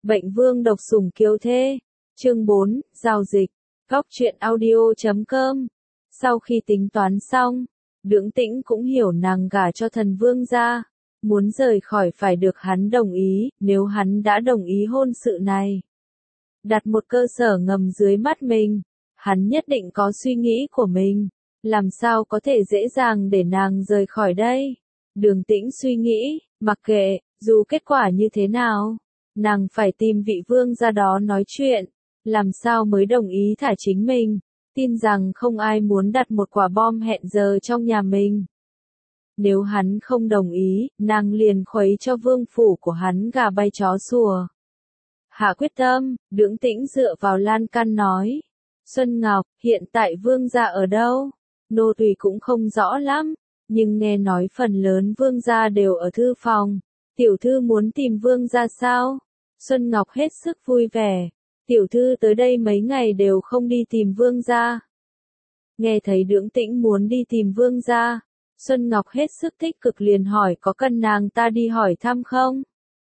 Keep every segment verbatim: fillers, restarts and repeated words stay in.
Bệnh vương độc sủng kiều thê. Chương bốn, giao dịch. Góc truyện audio chấm com. Sau khi tính toán xong, Đưỡng Tĩnh cũng hiểu nàng gả cho thần vương gia, muốn rời khỏi phải được hắn đồng ý, nếu hắn đã đồng ý hôn sự này. Đặt một cơ sở ngầm dưới mắt mình, hắn nhất định có suy nghĩ của mình, làm sao có thể dễ dàng để nàng rời khỏi đây. Đường Tĩnh suy nghĩ, mặc kệ, dù kết quả như thế nào, nàng phải tìm vị vương gia đó nói chuyện, làm sao mới đồng ý thả chính mình, tin rằng không ai muốn đặt một quả bom hẹn giờ trong nhà mình. Nếu hắn không đồng ý, nàng liền khuấy cho vương phủ của hắn gà bay chó sủa. Hạ quyết tâm, Đưỡng Tĩnh dựa vào lan can nói. Xuân Ngọc, hiện tại vương gia ở đâu? Nô tùy cũng không rõ lắm, nhưng nghe nói phần lớn vương gia đều ở thư phòng. Tiểu thư muốn tìm vương gia sao? Xuân Ngọc hết sức vui vẻ. Tiểu thư tới đây mấy ngày đều không đi tìm vương gia. Nghe thấy Đưỡng Tĩnh muốn đi tìm vương gia, Xuân Ngọc hết sức tích cực liền hỏi có cần nàng ta đi hỏi thăm không?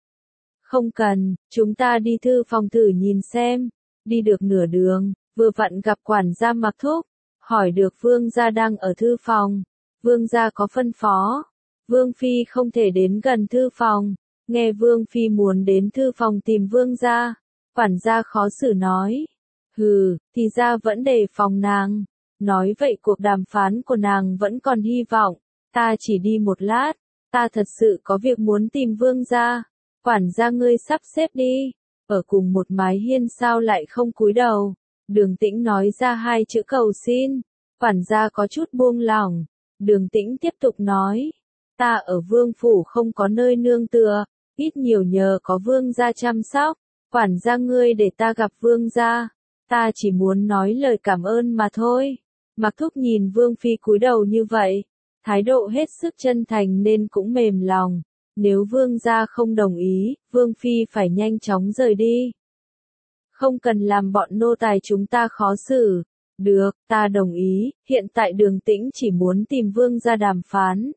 Không cần, chúng ta đi thư phòng thử nhìn xem. Đi được nửa đường, vừa vặn gặp quản gia Mặc Thúc, hỏi được vương gia đang ở thư phòng. Vương gia có phân phó, vương phi không thể đến gần thư phòng. Nghe vương phi muốn đến thư phòng tìm vương gia, quản gia khó xử nói. Hừ, thì ra vẫn đề phòng nàng. Nói vậy cuộc đàm phán của nàng vẫn còn hy vọng. Ta chỉ đi một lát, ta thật sự có việc muốn tìm vương gia. Quản gia ngươi sắp xếp đi, ở cùng một mái hiên sao lại không cúi đầu. Đường Tĩnh nói ra hai chữ cầu xin, quản gia có chút buông lỏng. Đường Tĩnh tiếp tục nói, ta ở vương phủ không có nơi nương tựa, ít nhiều nhờ có vương gia chăm sóc. Quản gia ngươi để ta gặp vương gia, ta chỉ muốn nói lời cảm ơn mà thôi. Mặc Thúc nhìn vương phi cúi đầu như vậy, thái độ hết sức chân thành nên cũng mềm lòng. Nếu vương gia không đồng ý, vương phi phải nhanh chóng rời đi. Không cần làm bọn nô tài chúng ta khó xử. Được, ta đồng ý, hiện tại Đường Tĩnh chỉ muốn tìm vương gia đàm phán.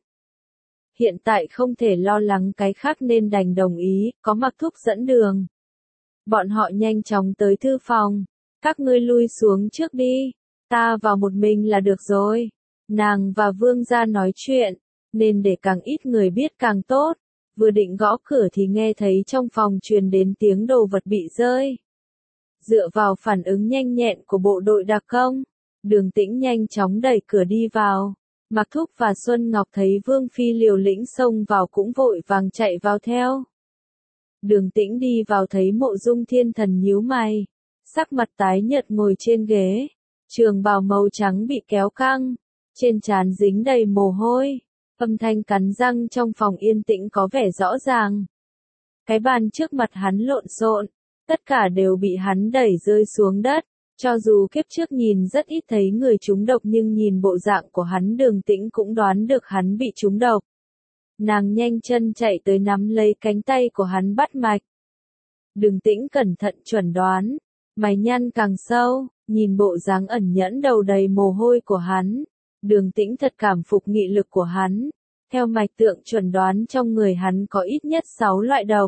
Hiện tại không thể lo lắng cái khác nên đành đồng ý, có Mặc Thúc dẫn đường. Bọn họ nhanh chóng tới thư phòng. Các ngươi lui xuống trước đi, ta vào một mình là được rồi. Nàng và vương gia nói chuyện, nên để càng ít người biết càng tốt. Vừa định gõ cửa thì nghe thấy trong phòng truyền đến tiếng đồ vật bị rơi. Dựa vào phản ứng nhanh nhẹn của bộ đội đặc công, Đường Tĩnh nhanh chóng đẩy cửa đi vào. Mặc Thúc và Xuân Ngọc thấy vương phi liều lĩnh xông vào cũng vội vàng chạy vào theo. Đường Tĩnh đi vào thấy Mộ Dung Thiên Thần nhíu mày, sắc mặt tái nhợt ngồi trên ghế, trường bào màu trắng bị kéo căng, trên trán dính đầy mồ hôi, âm thanh cắn răng trong phòng yên tĩnh có vẻ rõ ràng. Cái bàn trước mặt hắn lộn xộn, tất cả đều bị hắn đẩy rơi xuống đất, cho dù kiếp trước nhìn rất ít thấy người trúng độc nhưng nhìn bộ dạng của hắn Đường Tĩnh cũng đoán được hắn bị trúng độc. Nàng nhanh chân chạy tới nắm lấy cánh tay của hắn bắt mạch. Đường Tĩnh cẩn thận chuẩn đoán, mày nhăn càng sâu, nhìn bộ dáng ẩn nhẫn đầu đầy mồ hôi của hắn. Đường Tĩnh thật cảm phục nghị lực của hắn. Theo mạch tượng chuẩn đoán trong người hắn có ít nhất sáu loại độc.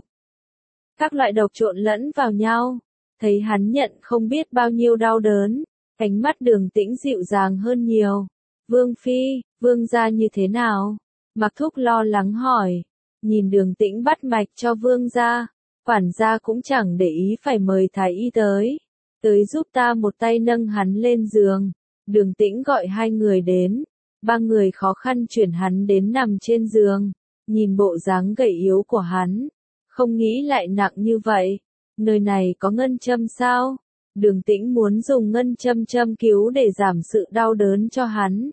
Các loại độc trộn lẫn vào nhau. Thấy hắn nhận không biết bao nhiêu đau đớn, ánh mắt Đường Tĩnh dịu dàng hơn nhiều. Vương phi, vương gia như thế nào? Mặc Thúc lo lắng hỏi. Nhìn Đường Tĩnh bắt mạch cho vương gia, quản gia cũng chẳng để ý phải mời thái y tới. Tới giúp ta một tay nâng hắn lên giường. Đường Tĩnh gọi hai người đến, ba người khó khăn chuyển hắn đến nằm trên giường, nhìn bộ dáng gầy yếu của hắn, không nghĩ lại nặng như vậy. Nơi này có ngân châm sao? Đường Tĩnh muốn dùng ngân châm châm cứu để giảm sự đau đớn cho hắn.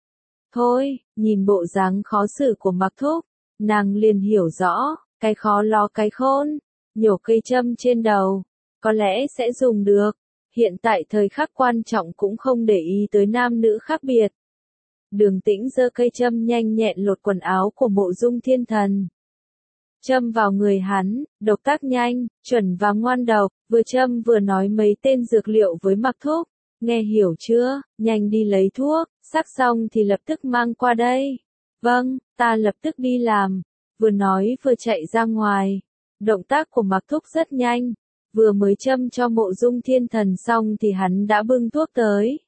Thôi, nhìn bộ dáng khó xử của Mặc Thúc, nàng liền hiểu rõ, cái khó lo cái khôn, nhổ cây châm trên đầu, có lẽ sẽ dùng được. Hiện tại thời khắc quan trọng cũng không để ý tới nam nữ khác biệt. Đường Tĩnh giơ cây châm nhanh nhẹn lột quần áo của Mộ Dung Thiên Thần. Châm vào người hắn, động tác nhanh, chuẩn và ngoan độc, vừa châm vừa nói mấy tên dược liệu với Mặc Thúc. Nghe hiểu chưa, nhanh đi lấy thuốc, sắc xong thì lập tức mang qua đây. Vâng, ta lập tức đi làm. Vừa nói vừa chạy ra ngoài. Động tác của Mặc Thúc rất nhanh, vừa mới châm cho Mộ Dung Thiên Thần xong thì hắn đã bưng thuốc tới.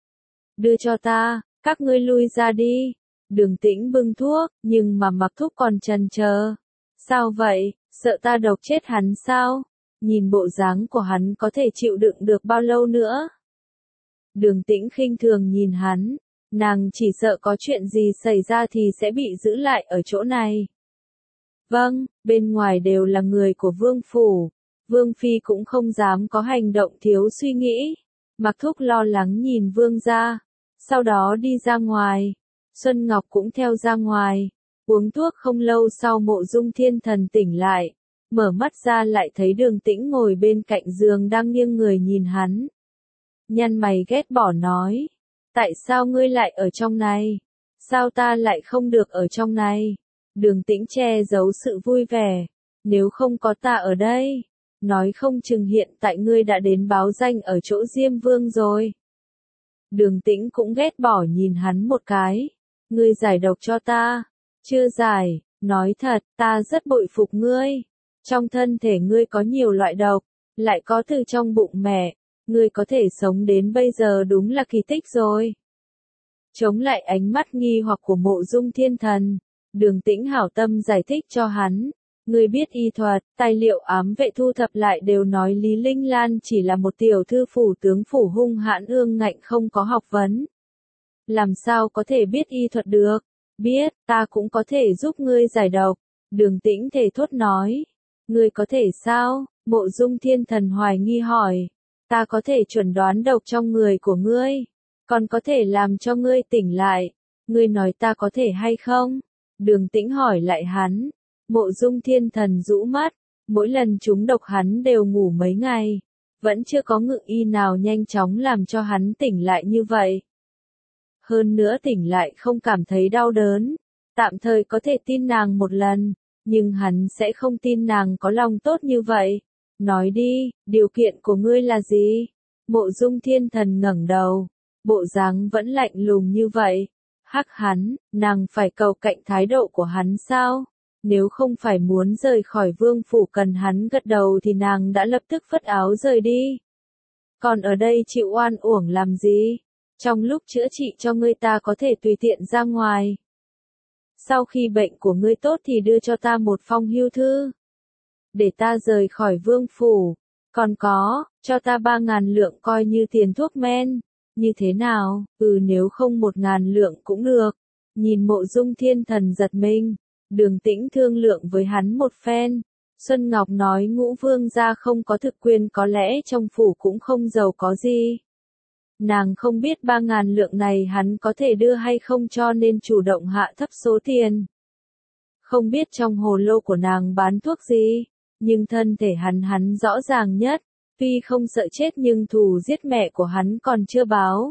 Đưa cho ta, các ngươi lui ra đi. Đường Tĩnh bưng thuốc, nhưng mà Mặc Thúc còn chần chờ. Sao vậy, sợ ta độc chết hắn sao? Nhìn bộ dáng của hắn có thể chịu đựng được bao lâu nữa? Đường Tĩnh khinh thường nhìn hắn, nàng chỉ sợ có chuyện gì xảy ra thì sẽ bị giữ lại ở chỗ này. Vâng, bên ngoài đều là người của Vương Phủ, Vương Phi cũng không dám có hành động thiếu suy nghĩ. Mặc Thúc lo lắng nhìn Vương gia, sau đó đi ra ngoài. Xuân Ngọc cũng theo ra ngoài, uống thuốc không lâu sau Mộ Dung Thiên Thần tỉnh lại, mở mắt ra lại thấy Đường Tĩnh ngồi bên cạnh giường đang nghiêng người nhìn hắn. Nhăn mày ghét bỏ nói, tại sao ngươi lại ở trong này? Sao ta lại không được ở trong này? Đường Tĩnh che giấu sự vui vẻ, nếu không có ta ở đây, nói không chừng hiện tại ngươi đã đến báo danh ở chỗ Diêm Vương rồi. Đường Tĩnh cũng ghét bỏ nhìn hắn một cái, ngươi giải độc cho ta. Chưa giải, nói thật, ta rất bội phục ngươi. Trong thân thể ngươi có nhiều loại độc, lại có từ trong bụng mẹ, ngươi có thể sống đến bây giờ đúng là kỳ tích rồi. Chống lại ánh mắt nghi hoặc của Mộ Dung Thiên Thần, Đường Tĩnh hảo tâm giải thích cho hắn. Ngươi biết y thuật, tài liệu ám vệ thu thập lại đều nói Lý Linh Lan chỉ là một tiểu thư phủ tướng phủ hung hãn ương ngạnh không có học vấn. Làm sao có thể biết y thuật được? Biết, ta cũng có thể giúp ngươi giải độc. Đường Tĩnh thề thốt nói. Ngươi có thể sao? Mộ Dung Thiên Thần hoài nghi hỏi. Ta có thể chuẩn đoán độc trong người của ngươi, còn có thể làm cho ngươi tỉnh lại. Ngươi nói ta có thể hay không? Đường Tĩnh hỏi lại hắn. Mộ Dung Thiên Thần rũ mắt, mỗi lần trúng độc hắn đều ngủ mấy ngày, vẫn chưa có ngự y nào nhanh chóng làm cho hắn tỉnh lại như vậy. Hơn nữa tỉnh lại không cảm thấy đau đớn, tạm thời có thể tin nàng một lần, nhưng hắn sẽ không tin nàng có lòng tốt như vậy. Nói đi, điều kiện của ngươi là gì? Mộ Dung Thiên Thần ngẩng đầu, bộ dáng vẫn lạnh lùng như vậy. Hắc hắn, nàng phải cầu cạnh thái độ của hắn sao? Nếu không phải muốn rời khỏi Vương Phủ cần hắn gật đầu thì nàng đã lập tức phất áo rời đi. Còn ở đây chịu oan uổng làm gì? Trong lúc chữa trị cho ngươi ta có thể tùy tiện ra ngoài. Sau khi bệnh của ngươi tốt thì đưa cho ta một phong hưu thư, để ta rời khỏi Vương Phủ. Còn có, cho ta ba ngàn lượng coi như tiền thuốc men. Như thế nào? Ừ, nếu không một ngàn lượng cũng được. Nhìn Mộ Dung Thiên Thần giật mình, Đường Tĩnh thương lượng với hắn một phen. Xuân Ngọc nói Ngũ Vương gia không có thực quyền, có lẽ trong phủ cũng không giàu có gì. Nàng không biết ba ngàn lượng này hắn có thể đưa hay không cho nên chủ động hạ thấp số tiền. Không biết trong hồ lô của nàng bán thuốc gì, nhưng thân thể hắn hắn rõ ràng nhất. Tuy không sợ chết nhưng thù giết mẹ của hắn còn chưa báo.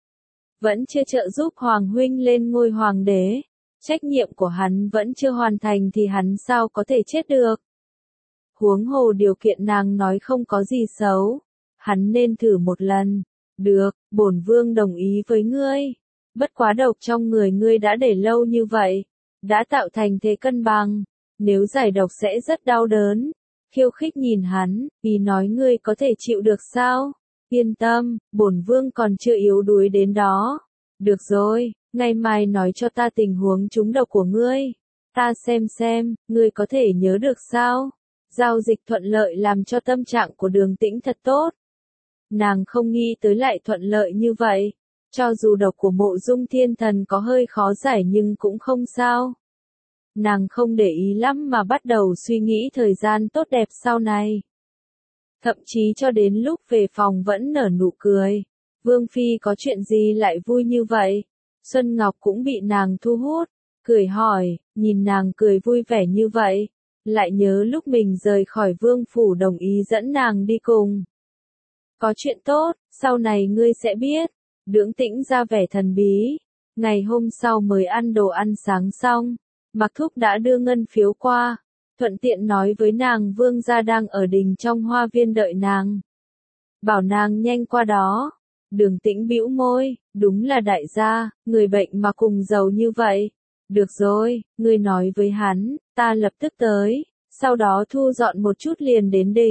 Vẫn chưa trợ giúp Hoàng huynh lên ngôi hoàng đế. Trách nhiệm của hắn vẫn chưa hoàn thành thì hắn sao có thể chết được. Huống hồ điều kiện nàng nói không có gì xấu. Hắn nên thử một lần. Được, bổn vương đồng ý với ngươi. Bất quá độc trong người ngươi đã để lâu như vậy, đã tạo thành thế cân bằng. Nếu giải độc sẽ rất đau đớn. Khiêu khích nhìn hắn, ý nói ngươi có thể chịu được sao? Yên tâm, bổn vương còn chưa yếu đuối đến đó. Được rồi, ngày mai nói cho ta tình huống trúng độc của ngươi. Ta xem xem, ngươi có thể nhớ được sao? Giao dịch thuận lợi làm cho tâm trạng của Đường Tĩnh thật tốt. Nàng không nghĩ tới lại thuận lợi như vậy. Cho dù độc của Mộ Dung Thiên Thần có hơi khó giải nhưng cũng không sao. Nàng không để ý lắm mà bắt đầu suy nghĩ thời gian tốt đẹp sau này. Thậm chí cho đến lúc về phòng vẫn nở nụ cười. Vương Phi có chuyện gì lại vui như vậy? Xuân Ngọc cũng bị nàng thu hút, cười hỏi, nhìn nàng cười vui vẻ như vậy, lại nhớ lúc mình rời khỏi Vương Phủ đồng ý dẫn nàng đi cùng. Có chuyện tốt, sau này ngươi sẽ biết. Đường Tĩnh ra vẻ thần bí. Ngày hôm sau mới ăn đồ ăn sáng xong, Mặc Thúc đã đưa ngân phiếu qua, thuận tiện nói với nàng Vương gia đang ở đình trong hoa viên đợi nàng. Bảo nàng nhanh qua đó. Đường Tĩnh bĩu môi, đúng là đại gia, người bệnh mà cùng giàu như vậy. Được rồi, ngươi nói với hắn, ta lập tức tới, sau đó thu dọn một chút liền đến đình.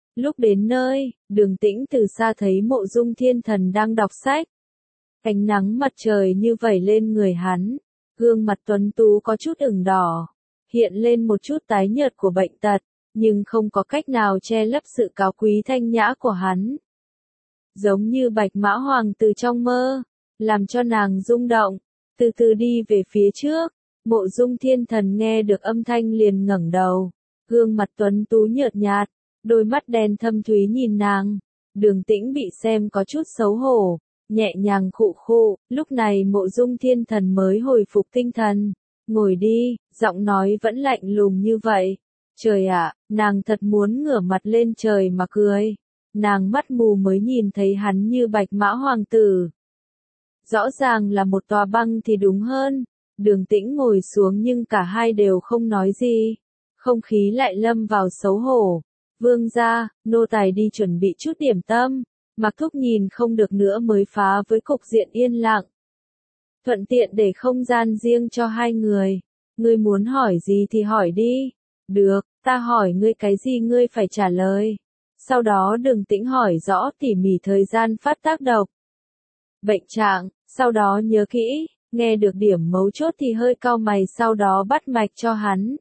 Lúc đến nơi, Đường Tĩnh từ xa thấy Mộ Dung Thiên Thần đang đọc sách. Ánh nắng mặt trời như vẩy lên người hắn, gương mặt tuấn tú có chút ửng đỏ, hiện lên một chút tái nhợt của bệnh tật, nhưng không có cách nào che lấp sự cao quý thanh nhã của hắn. Giống như bạch mã hoàng từ trong mơ, làm cho nàng rung động, từ từ đi về phía trước. Mộ Dung Thiên Thần nghe được âm thanh liền ngẩng đầu, gương mặt tuấn tú nhợt nhạt, đôi mắt đen thâm thúy nhìn nàng. Đường Tĩnh bị xem có chút xấu hổ, nhẹ nhàng khụ khụ, lúc này Mộ Dung Thiên Thần mới hồi phục tinh thần. Ngồi đi, giọng nói vẫn lạnh lùng như vậy. Trời ạ, nàng thật muốn ngửa mặt lên trời mà cười. Nàng mắt mù mới nhìn thấy hắn như bạch mã hoàng tử. Rõ ràng là một tòa băng thì đúng hơn. Đường Tĩnh ngồi xuống nhưng cả hai đều không nói gì. Không khí lại lâm vào xấu hổ. Vương gia, nô tài đi chuẩn bị chút điểm tâm. Mặc Thúc nhìn không được nữa mới phá với cục diện yên lặng. Thuận tiện để không gian riêng cho hai người. Ngươi muốn hỏi gì thì hỏi đi. Được, ta hỏi ngươi cái gì ngươi phải trả lời. Sau đó Đường Tĩnh hỏi rõ tỉ mỉ thời gian phát tác độc. Bệnh trạng, sau đó nhớ kỹ, nghe được điểm mấu chốt thì hơi cau mày sau đó bắt mạch cho hắn.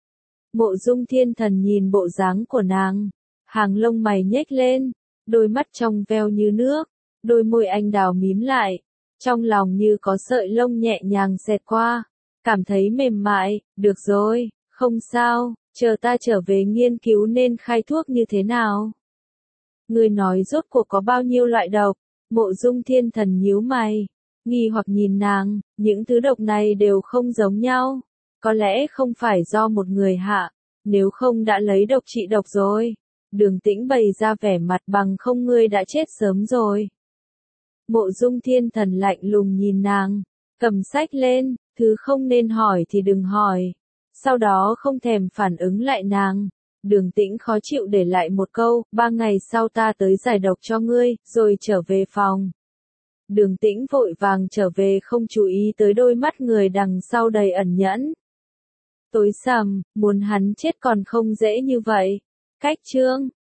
Mộ Dung Thiên Thần nhìn bộ dáng của nàng, hàng lông mày nhếch lên, đôi mắt trong veo như nước, đôi môi anh đào mím lại, trong lòng như có sợi lông nhẹ nhàng xẹt qua, cảm thấy mềm mại. Được rồi, không sao, chờ ta trở về nghiên cứu nên khai thuốc như thế nào. Ngươi nói rốt cuộc có bao nhiêu loại độc? Mộ Dung Thiên Thần nhíu mày, nghi hoặc nhìn nàng, những thứ độc này đều không giống nhau. Có lẽ không phải do một người hạ, nếu không đã lấy độc trị độc rồi. Đường Tĩnh bày ra vẻ mặt bằng không ngươi đã chết sớm rồi. Mộ Dung Thiên Thần lạnh lùng nhìn nàng, cầm sách lên, thứ không nên hỏi thì đừng hỏi. Sau đó không thèm phản ứng lại nàng. Đường Tĩnh khó chịu để lại một câu, ba ngày sau ta tới giải độc cho ngươi, rồi trở về phòng. Đường Tĩnh vội vàng trở về không chú ý tới đôi mắt người đằng sau đầy ẩn nhẫn. Tối sầm, muốn hắn chết còn không dễ như vậy. Cách chương